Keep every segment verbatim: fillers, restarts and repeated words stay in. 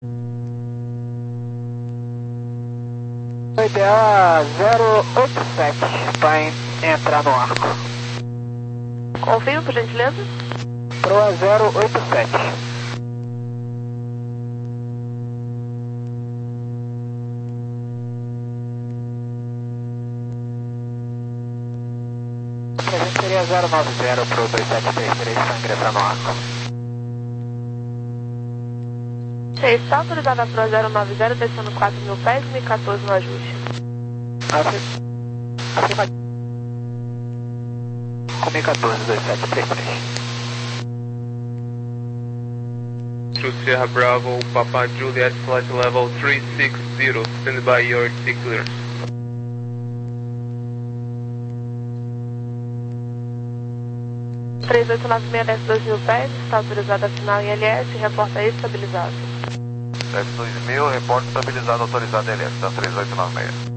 I D A zero oito sete vai entrar no arco. Confirma, por gentileza. Proa zero oito sete. A gente seria zero nove zero pro dois sete três três para ingressar no arco. Você está autorizado a Pro zero nove zero, descendo quatro mil pés, mil e quatorze no ajuste. Acima. Com mil e quatorze, dois sete três três. To Sierra Bravo, Papa Juliet, flight level three six zero, stand by your declares. três oito nove seis desce dois mil pés, está autorizado a assinar em L S e reporta estabilizado. Desce dois mil, reporte estabilizado, autorizado L S, da três oito nove seis.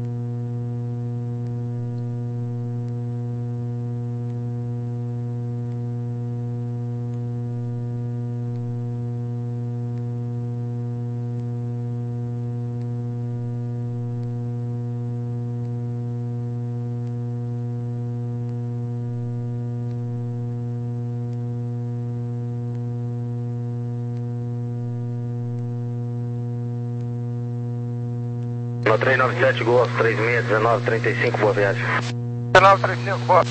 No três nove sete, Golf três seis um nove três cinco, boa viagem. nove três cinco, boa.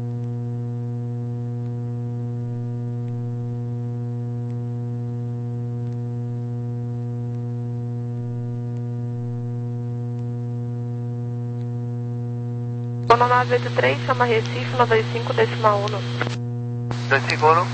Sono nove oito três, chama Recife, nove cinco, decimal um. dois cinco um.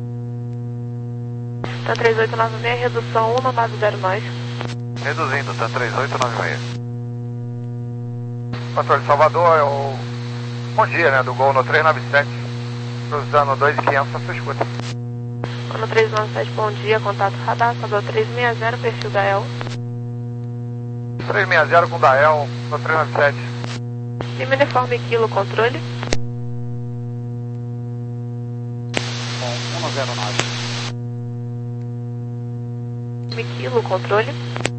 Tá três oito nove seis, redução um nove zero mais. Reduzindo, tá três oito nove seis. Controle Salvador, é o... Bom dia, né, do Gol no três nove sete. Cruzando dois quinhentos, a sua escuta. No três nove sete, bom dia, contato radar, Salvador três seis zero, perfil da E L. três seis zero com Dael, no três nove sete. E uniforme quilo, controle. um zero nove. Quilo, controle.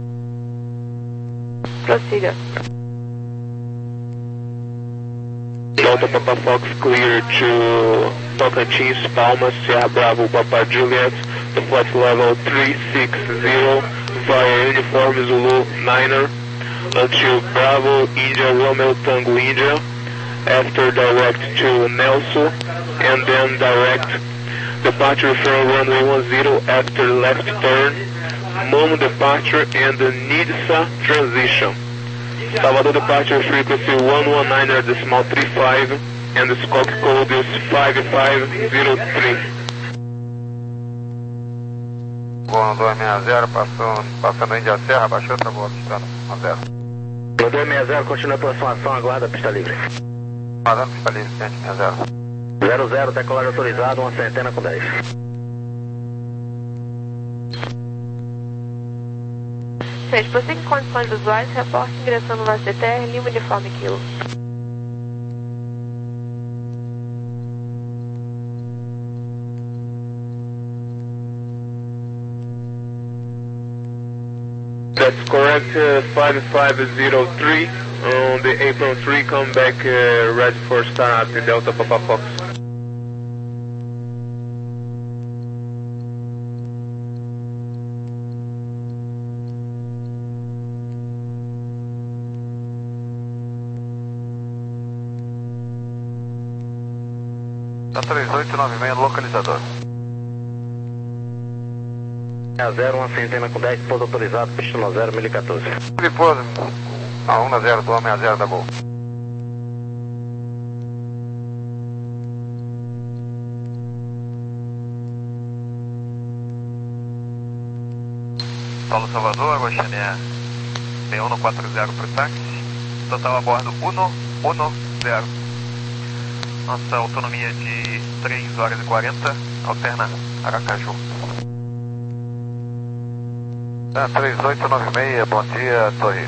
Prossiga. Delta Papa Fox clear to Tocantins, Palmas, Sierra Bravo, Papa Juliet, the flight level three six zero via Uniform Zulu Niner until Bravo, India, Romeo Tango, India, after direct to Nelson, and then direct departure from runway one zero after left turn, Momo departure and Nidsa transition. Salvador departure frequency one one nine decimal three five and the scope code is five five zero three. Gol no dois seis zero, passando, passando Índia Serra, baixou outra boa, pistando um zero. No dois seis zero, continua a aproximação, aguarda pista livre. Aguardando pista livre, cento e zero. zero zero, decolagem autorizado, uma centena com dez. seis, prossiga em condições visuais, reporte ingressando na C T R, Lima uniforme quilo. That's correct, uh, five five zero three on the apron three, come back uh, ready for start at Delta Papa Fox. Tá três oito nove seis, localizador. A zero, uma centena com dez, pouso autorizado, pista no zero, mil e quatorze. Pouso, a um zero do homem a zero da Gol. Paulo Salvador, Oceania T um quatro zero para o táxi, total a bordo um um zero. Nossa autonomia de três horas e quarenta, alterna Aracaju. Tá, três oito nove seis, bom dia, Torre.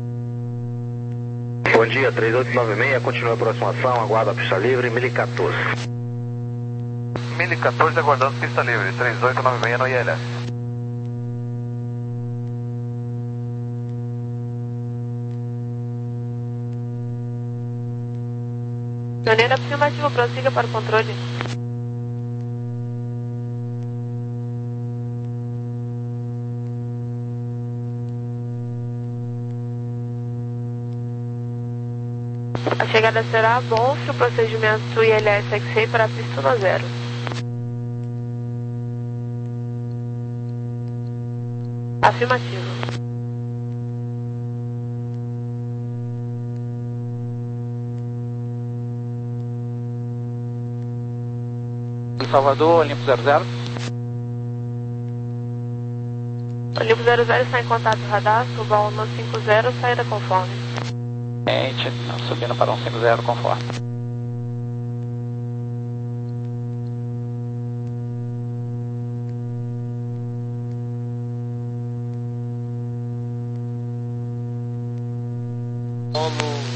Bom dia, três oito nove seis, continua a aproximação, aguarda a pista livre, mil e quatorze. mil e quatorze aguardando pista livre, três oito nove seis no I L S. Pioneiro afirmativo, prossiga para o controle. A chegada será bom se o procedimento I L S X-Ray para a pista no zero. Afirmativo. Salvador, Olimpo zero zero. Olimpo zero zero está em contato radar, suba ao um cinco zero, saída conforme. Gente, subindo para um cinco zero conforme. Polo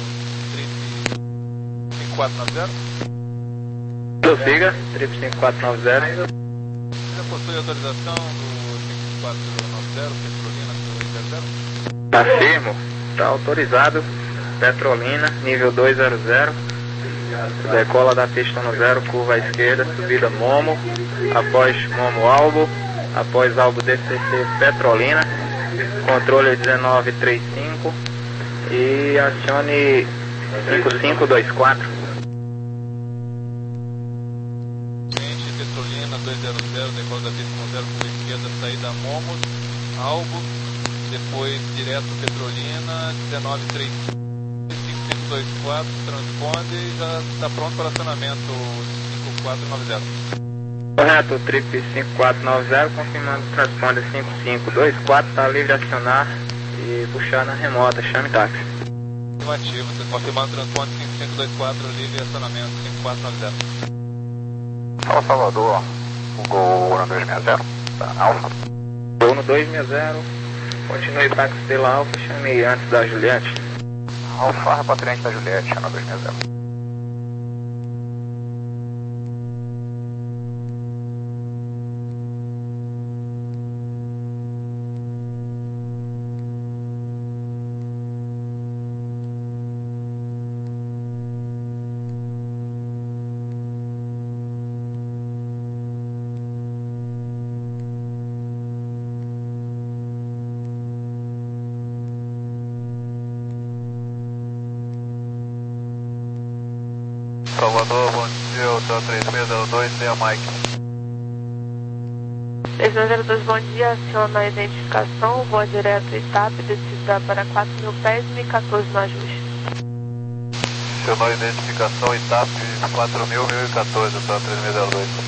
cinco quatro nove zero. Prossiga, triplo cinco quatro nove zero. Já possui autorização do cinco quatro nove zero, Petrolina dois zero zero? Afirmo, está autorizado. Petrolina, nível dois zero zero. Decola da pista no zero, curva à esquerda, subida Momo. Após Momo Albo, após Albo D C C Petrolina. Controle dezenove trinta e cinco. E acione cinco cinco dois quatro. Petrolina dois zero zero, decola da pista no zero, curva à esquerda, saída Momos, Albo, depois direto Petrolina, dezenove trinta e cinco, cinco cinco dois quatro, transponde e já está pronto para acionamento cinco quatro nove zero. Correto, trip cinco quatro nove zero, confirmando o transponder cinco cinco dois quatro, está livre de acionar e puxar na remota, chame táxi. Afirmativo, você confirmando o transponder cinco cinco dois quatro, livre de acionamento cinco quatro nove zero. Fala Salvador, o Gol no dois seis zero, tá, Alfa. Gol no dois seis zero, continue táxi pela Alfa, chame antes da Juliette. Alfa, repatriante da Juliette, no dois seis zero. Salvador, bom dia, hotel três seis zero dois, tem a Mike. três seis zero dois, bom dia, aciona a identificação, voa direto I T A P, descida para quatro mil pés, M quatorze no ajuste. Acionou a identificação I T A P quatro mil, mil e quatorze, hotel três seis zero dois.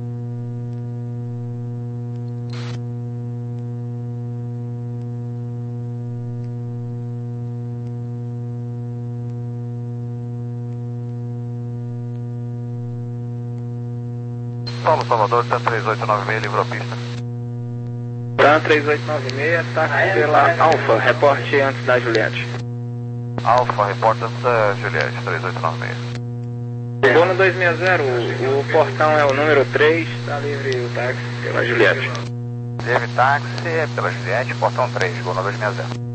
Paulo Salvador, TAM três oito nove seis, livrou a pista. TAM três oito nove seis, táxi pela Alfa, reporte antes da Juliette. Alfa, reporta antes da Juliette, três oito nove seis. Chegou no dois seis zero, o, o portão é o número três, está livre o táxi pela Juliette. Livre táxi pela Juliette, portão três, gol no dois seis zero.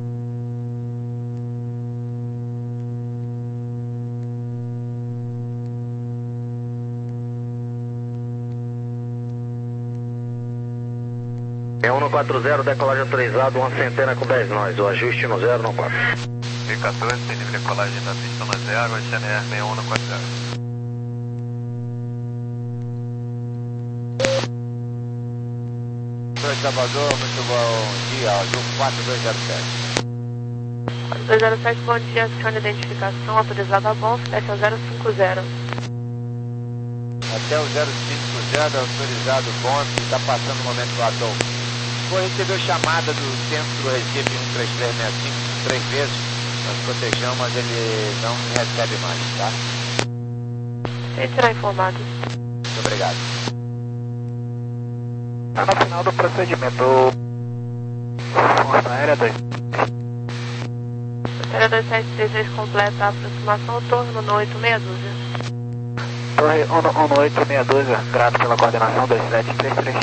É um no quatro zero, decolagem autorizado, uma centena com dez nós, o ajuste no zero no quatro. mil e quatorze, tem livre decolagem da pista no zero, S N R sessenta e um no quatro zero. Oi, Salvador, muito bom dia, Azul quatro dois zero sete. dois zero sete, bom dia, aciona a identificação, autorizado a bom, desce ao zero cinco zero. Até o zero cinco zero, autorizado bom, está passando o momento do Adol. Vou receber chamada do centro Recife um três três seis cinco três vezes, nós protejamos, mas ele não me recebe mais, tá? Ele será informado. Muito obrigado. Tá no final do procedimento. Força Aérea dois. Força Aérea dois sete três seis completa a aproximação, torno no oito meia dúzia. Torre um no oito meia dúzia, grato pela coordenação dois sete três três.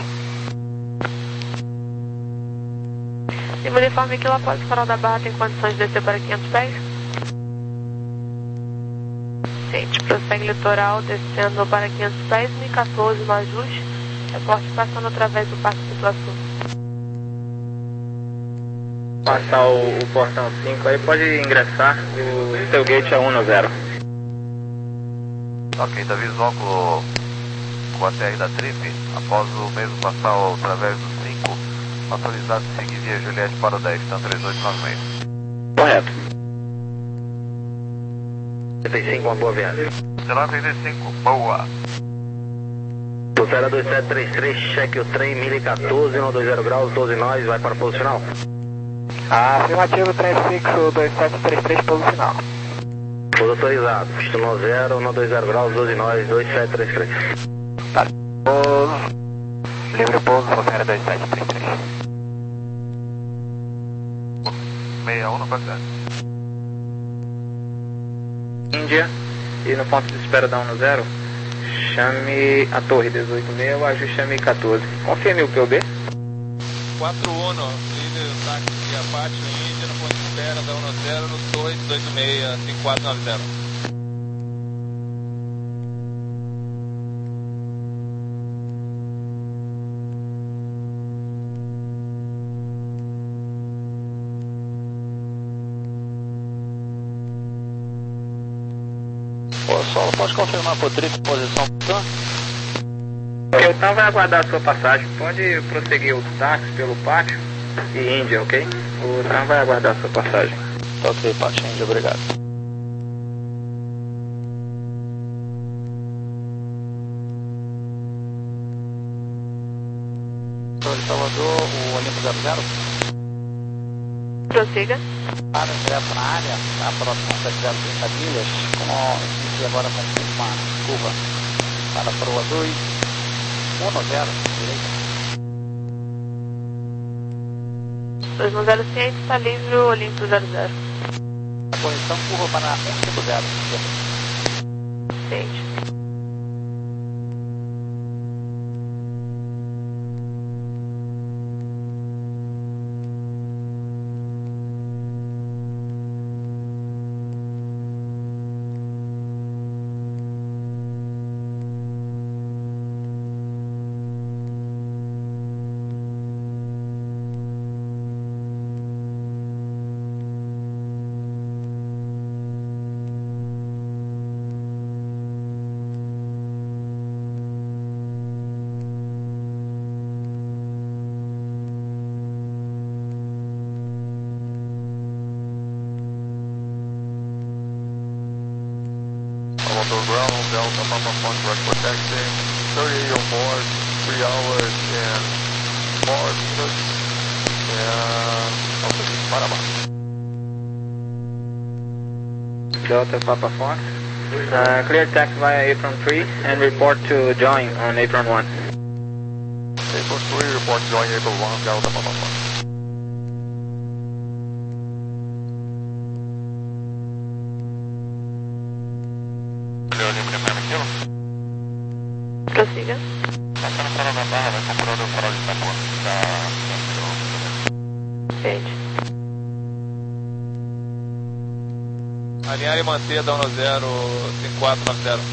E o uniforme que lá pode Farol da Barra tem condições de descer para quinhentos pés? Ciente, prossegue litoral, descendo para quinhentos pés, mil e quatorze no ajuste. Reporte passando através do Parque do Iguaçu. Passar o, o portão cinco aí, pode ingressar. O seu gate é um no zero. Ok, da visual com, com a T R da Trip, após o mesmo passar o, através do cinco, autorizado a seguir via Juliette para o dez, então três oito nove seis. Correto. trinta e cinco, uma boa viagem. Celular trinta e cinco, boa. Lucera dois sete três três, cheque o trem, mil e quatorze, um dois zero graus, doze nós, vai para o posicional. Afirmativo, trem fixo dois sete três três, pouso final. Pouso autorizado, pista no zero, um dois zero graus, doze nós, dois sete três três. Tá. Pouso. Livre pouso, Lucera dois sete três três. sessenta e um no passado. Índia, e no ponto de espera da um no zero, chame a torre dezoito seis, o ajuste é mil e quatorze. Confirme o P U B. quatro Uno, líder do táxi de Apache, Índia, no ponto de espera da um no zero, no torre dezoito seis, cinco quatro nove zero. Solo pode confirmar por trip posição Tan? O Tan vai aguardar a sua passagem. Pode prosseguir o táxi pelo pátio e Índia, ok? O Tan vai aguardar a sua passagem. Ok, pátio Índia, obrigado. Torre Salvador, o Olimpo zero zero. Prossiga. Área direto na área, tá próximo a sete zero trinta milhas, com inicia agora com uma curva para a proa dois, um zero, direita. dois um zero ciente, está livre o Olimpo zero zero. A correção curva para um cinco zero, esquerda. Ciente. Motor ground, Delta Papa Fox, direct protecting, thirty-eight on board, three hours and four minutes, and altitude para baixo. Delta Papa Fox. Uh, clear taxi via apron three and report to join on apron one. Apron three, report join apron one, Delta Papa Fox. Prossiga. Ciente. Alinhar e manter da um no zero, cinco quatro nove zero.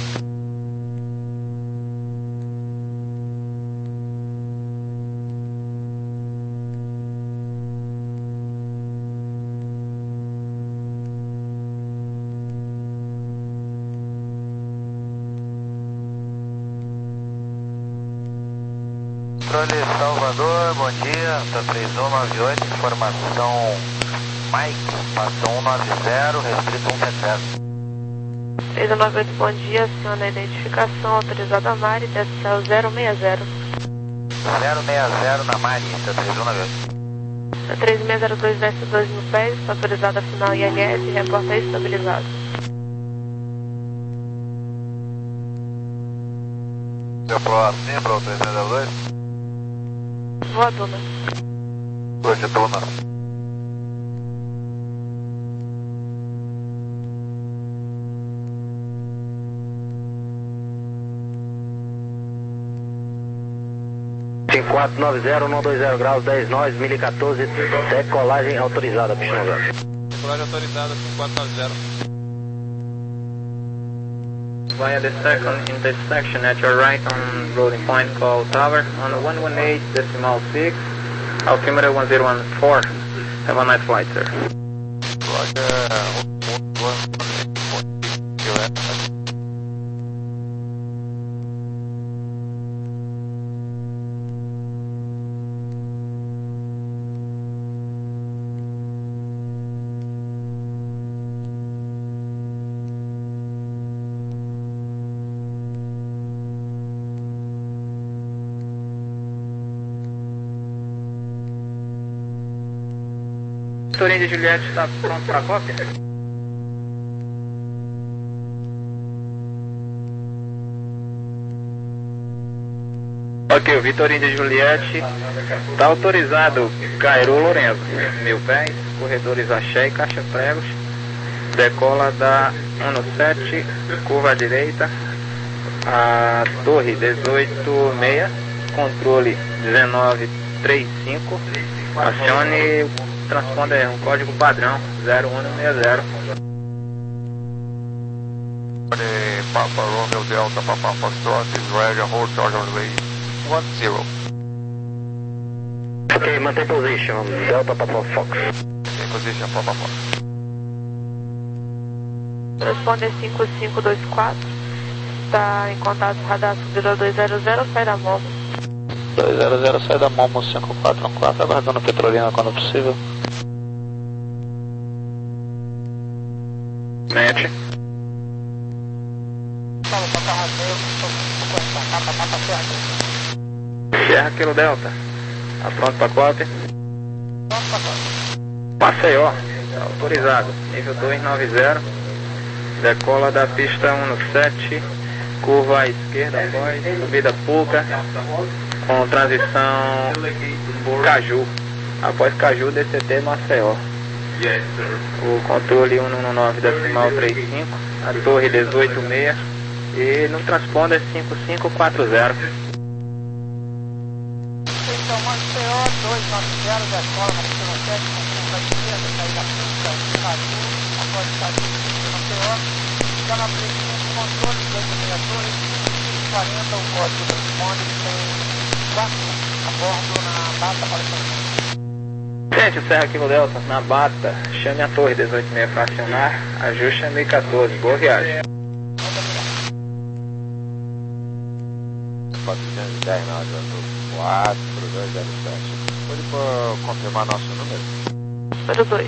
Controle Salvador, bom dia, tá três um nove oito, informação Mike, passou um nove zero, restrito um sete zero. três um nove oito, bom dia, aciona a identificação, autorizada a Mari, desce céu zero seis zero. zero seis zero na Mari, tá três um nove oito. Na três seis zero dois, desce dois mil pés, autorizada a final I L S, reporta estabilizado. Deu pro assim, pro três seis zero dois? Voa Duna. Hoje Duna. cinco quatro nove zero, um dois zero graus, dez nós, mil e quatorze, decolagem autorizada, bicho. Decolagem autorizada, cinco quatro nove zero. via the second intersection at your right on loading point call tower on one one eight decimal six, altimeter one zero one four. Have a nice flight, sir. Torinho de Juliette está pronto para cópia? Ok, o Vitorinho de Juliette está autorizado Cairo Lourenço, mil pés, corredores axé e caixa pregos, decola da dezessete, curva à direita, a torre dezoito seis, controle dezenove trinta e cinco, acione o transponder um código padrão zero um seis zero. Papa Romeo Delta Papa Foxtrot is ready, hold charge on way one zero. Ok, mantém position, Delta Papa Fox. Mantém position, Papa Fox. Transponder cinco cinco dois quatro, está em contato radar zero dois zero zero, sai da Momo. dois zero zero, sai da Momo cinco quatro um quatro, aguardando Petrolina quando possível. Mete. Sierra Kilo Delta. Tá pronto para cópia? Maceió. Tá autorizado. Nível dois nove zero. Decola da pista dezessete. Curva à esquerda após subida Puca. Com transição Caju. Após Caju, D C T Maceió. O controle cento e dezenove decimal trinta e cinco, a torre dezoito seis e no transponder cinco cinco quatro zero. Então, Maceió dois nove zero, decola na pista sete, com curva à esquerda, saída Puca, Caju, após Caju, Maceió, já na frente controle dezoito seis, torre cinco quarenta, o código do transponder tem quatro a bordo na data para o Gente, o Serra Kilo Delta, na bata, chame a torre dezoito seis para acionar, ajuste a mil e quatorze, boa viagem. quatrocentos e dez, nove quatro dois zero sete. Pode confirmar nosso número? Número dois.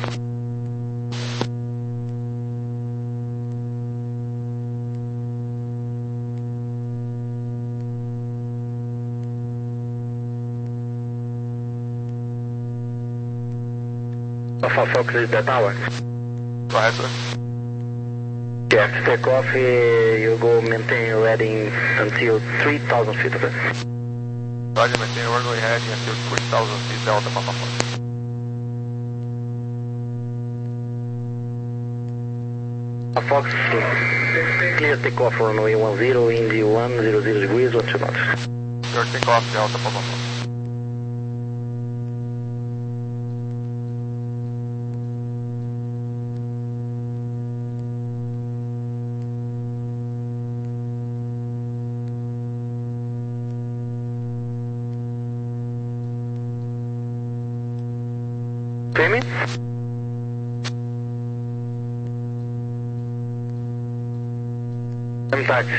Alpha Fox is the tower. Go ahead, sir. Yeah, to take off, uh, you go maintain your heading until three thousand feet, okay? Roger, maintain runway heading until three thousand feet, Delta Papa Fox. Alpha Fox, clear takeoff runway one zero, Indy one zero zero degrees, one two knots. Clear takeoff, Delta Papa Fox. Payment? Impact.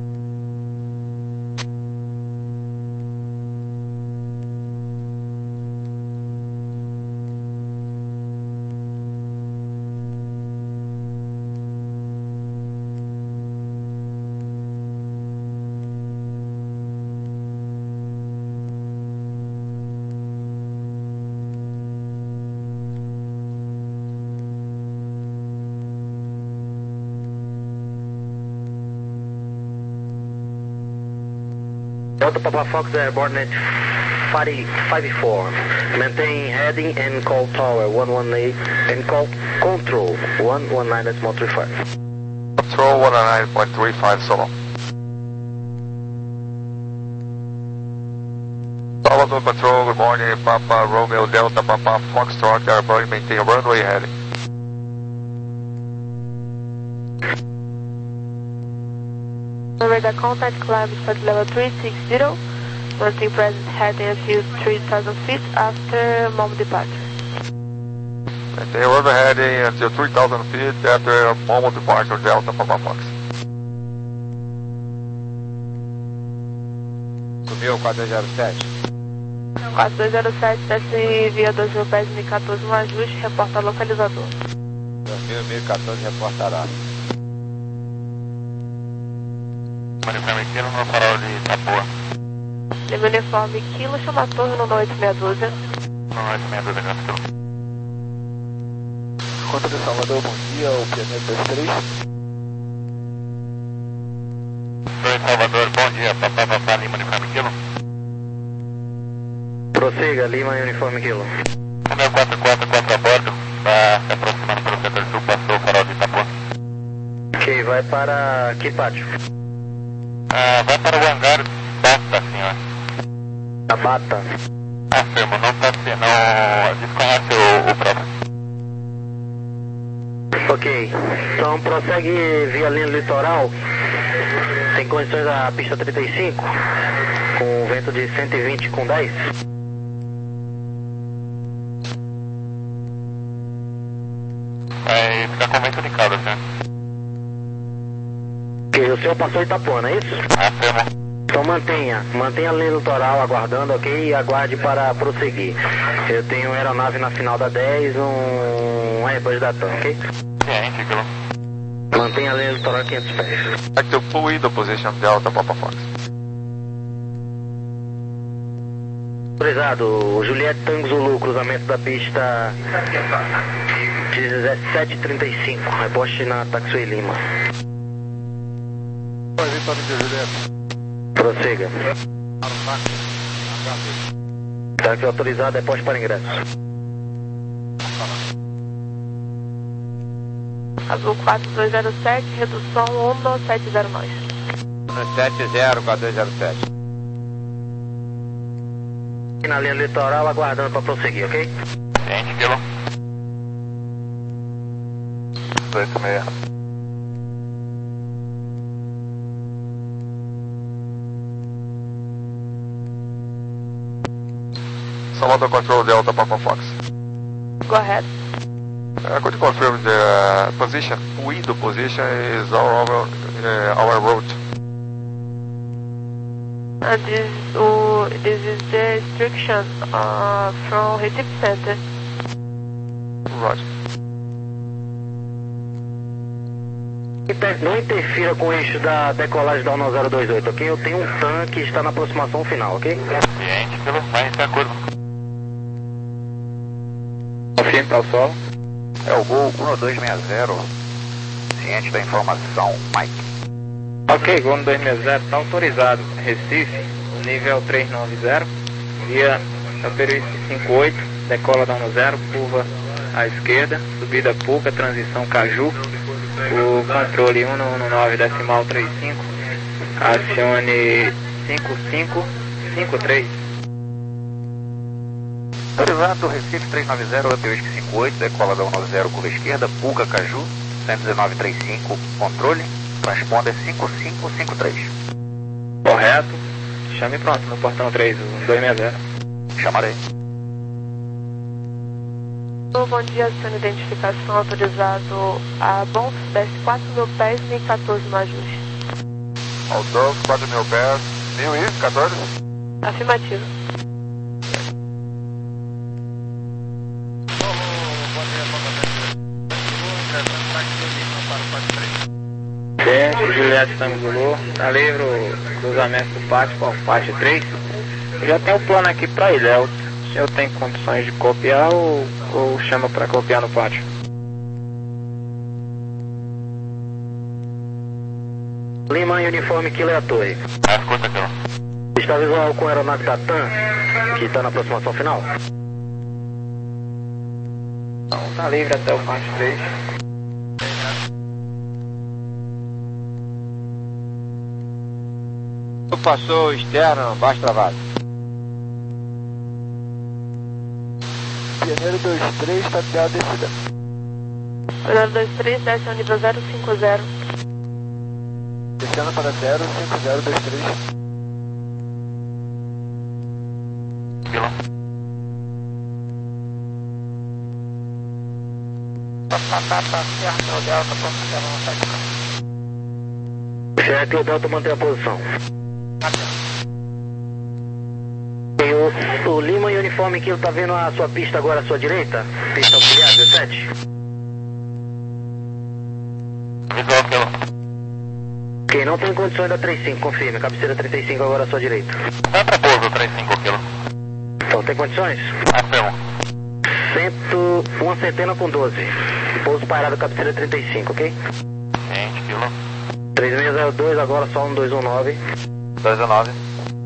Delta Papa Fox airborne at five four. Maintain heading and call tower one one eight and call control one one nine decimal three five. Control one oh nine point three five solo. Salvador Patrol, good morning, Papa Romeo Delta Papa Foxtrot airborne, maintain runway heading. Over the contact, climb flight level three six zero. Maintain present heading until three thousand feet after mom departure. Maintain rover heading until three thousand feet after moment departure, Delta Papa Fox. Subiu quatro dois zero sete. quatro dois zero sete, desce via dois mil pés, mil e quatorze, um ajuste, reporta localizador. dois mil, mil e quatorze, reportará. Uniforme Kilo no farol de Itapuã. Lima uniforme Kilo, chama a torre no oito meia dúzia. No oito seis dois, Grande Kilo. Conta de Salvador, bom dia, o P M dois três. Oi, Salvador, bom dia, Papá Papá Lima Uniforme Kilo. Prossiga, Lima Uniforme Kilo. O meu quatro quatro quatro a bordo, está se aproximando pelo setor sul, passou o farol de Itapuã. Ok, vai para que pátio? Ah, vai para o hangar Bata, senhor. A Bata. Afirmo, não está se, não desconhece o, o próprio. Ok, então prossegue via linha litoral. Tem condições da pista trinta e cinco, com vento de cento e vinte com dez. Vai ficar com vento de cabra, senhor. Ok, o senhor passou Itapuã, não é isso? Afirmo. Então mantenha, mantenha a linha litoral aguardando, ok? E aguarde para prosseguir. Eu tenho aeronave na final da dez, um Airbus da TAM, ok? Ciente, Kilo. Mantenha a linha litoral a quinhentos pés. Active full window position, Delta Papa Fox. Autorizado, Juliette Tango Zulu, cruzamento da pista dezessete e trinta e cinco, rebote na Taxway Lima. Oi, Vitória de Juliette. Prossiga. Para o táxi, H B. Táxi autorizado, depósito para ingresso. Azul quatro dois zero sete, redução um sete zero nove. um sete zero quatro dois zero sete. Na linha litoral, aguardando para prosseguir, ok? Ciente, Kilo. dois seis. Salvador Control, Delta Papa Fox. Go ahead. Uh, could you confirm the uh, position? Window position is our our, uh, our route. And this, uh, this is the instruction uh, from Recife Center. Right. Inter- Não interfira com o eixo da decolagem da um zero dois oito, ok? Eu tenho um tanque que está na aproximação final, ok? Ciente, Kilo. Vai de acordo. Confirme para o solo. É o Gol um dois seis zero. Ciente da informação, Mike. Ok, Gol um dois seis zero, está autorizado. Recife, nível trezentos e noventa, via Peruísque cinquenta e oito, decola da um zero, curva à esquerda, subida Puca, transição Caju, o controle um um nove decimal trinta e cinco, acione cinco cinco cinco três. Autorizado, Recife trezentos e noventa, Peruísque cinquenta e oito, decola da um zero, curva esquerda, Puca, Caju, cento e dezenove trinta e cinco, controle, transponder cinco cinco cinco três. Correto, chame pronto no portão três, um dois seis zero. Chamarei. Bom dia, sendo identificação autorizado a bom, desce quatro mil pés, mil e quatorze no ajuste. Altos, quatro mil pés, mil e quatorze. Afirmativo. Certo, Juliette Tango Zulu, tá livre o cruzamento do pátio para o pátio três. Eu já tenho um plano aqui para ele, é o se eu tenho condições de copiar ou, ou chama para copiar no pátio? Lima Uniforme Kilo é a torre. Ah, escuta, Kilo. Está visual com a aeronave da TAM, que está na aproximação final? Então tá livre até o pátio três. Passou externo, baixo travado. Pioneiro dois três, tapeado descida. zero dois três, desce ao nível zero cinco zero. descendo para zero cinco zero dois três. Kilo. Papa Sierra Kilo Delta, ponto zero um sete. Sierra Kilo Delta, mantém a posição. Tem o, o Lima e Uniforme Kilo, tá vendo a sua pista agora à sua direita? Pista auxiliar dezessete. Visual, Kilo. Ok, não tem condições da trinta e cinco, confirme. Cabeceira trinta e cinco agora à sua direita. Vai para pouso, trinta e cinco, Kilo. Então, tem condições? Afirmo. Cento, uma centena com doze. Pouso parado, cabeceira trinta e cinco, ok? Ciente, Kilo. três seis zero dois, agora só um dois um nove. dois um nove.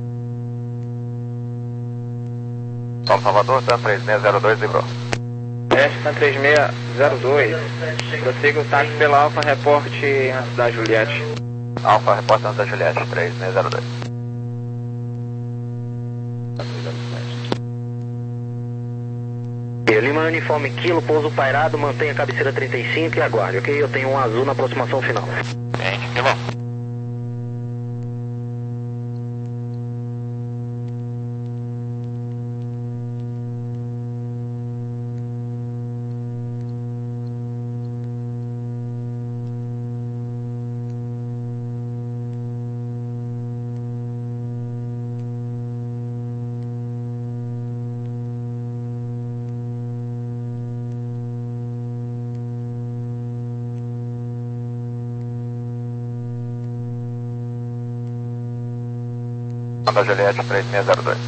São Salvador, Tan três seis zero dois, livrou. Esta três seis zero dois. Prossiga o táxi pela Alfa, reporte antes da Juliette. Alfa, reporte antes da Juliette, três seis zero dois. Lima Uniforme Kilo, pouso pairado, mantenha a cabeceira trinta e cinco e aguarde, ok? Eu tenho um azul na aproximação final. Ciente, Kilo. Da Juliette, três seis zero dois.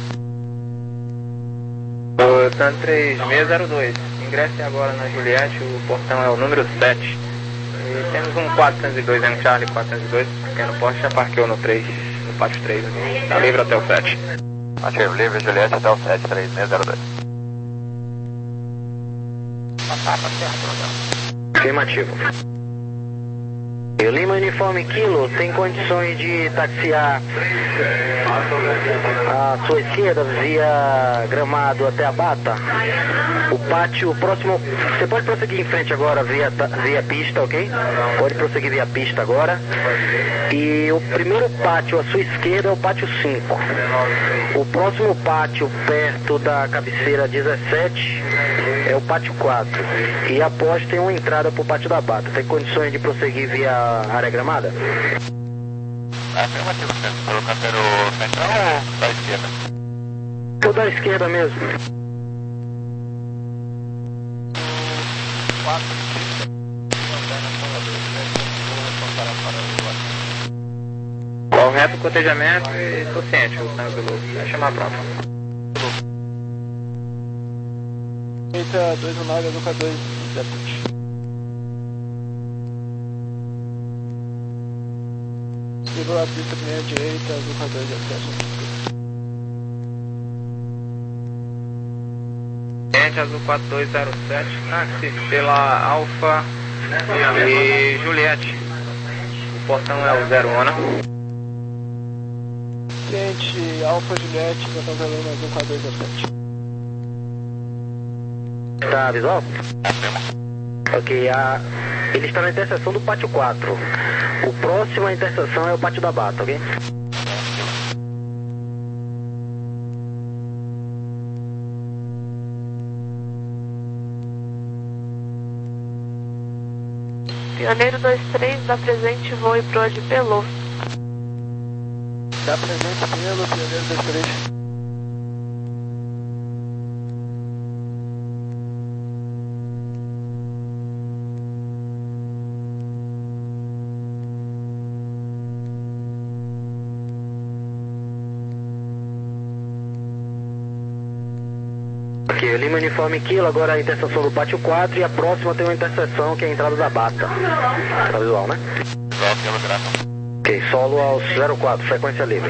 O Tan três seis zero dois. Ingresse agora na Juliette, o portão é o número sete. E temos um quatrocentos e dois, é um Charlie quatrocentos e dois, pequeno porte, já parqueou no três, no pátio três. Está livre até o sete. Ativo, livre, Juliette até o sete, três seis zero dois. Papa Sierra Kilo Delta. Afirmativo. E o Lima Uniforme Kilo tem condições de taxiar à sua esquerda via Gramado até a Bata. O pátio, o próximo, você pode prosseguir em frente agora via, via pista, ok? Pode prosseguir via pista agora. E o primeiro pátio à sua esquerda é o pátio cinco. O próximo pátio perto da cabeceira dezessete é o pátio quatro. E após tem uma entrada para o pátio da Bata. Tem condições de prosseguir via área gramada? Afirmativo, centro. Pelo canteiro central ou da esquerda? Ou da esquerda mesmo. Correto, cotejamento e tô ciente, o tanque do Luke. Vai chamar a prova. Eita, dois um nove, Azuca dois, Deputy. Livrou a pista primeira direita, Azuca dois, acesso. Gente, Azul quatro dois zero sete, táxi pela Alfa e Juliette. O portão é o zero um. Gente, Alfa Juliette, botão zero um, Azuca dois zero sete. Tá visual? Ok, a... ele está na interseção do pátio quatro. O próximo à interseção é o pátio da Bata, ok? Pioneiro dois três, dá presente voo e proa de Pelô. Dá presente pelo Pioneiro dois três. Ok, Lima Uniforme Kilo, agora a interseção do pátio quatro e a próxima tem uma interseção que é a entrada da Bata. Tá visual, né? Visual, Kilo, graça. Ok, solo ao zero quatro, frequência livre.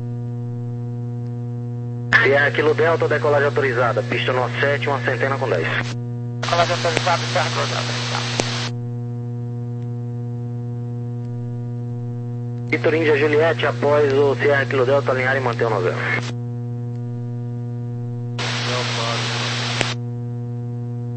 Sierra Kilo Delta, decolagem autorizada, pista no sete, uma centena com dez. Decolagem autorizada, Sierra Kilo Delta. Vitor Índia Juliette, após o Sierra Kilo Delta alinhar e manter o no zero.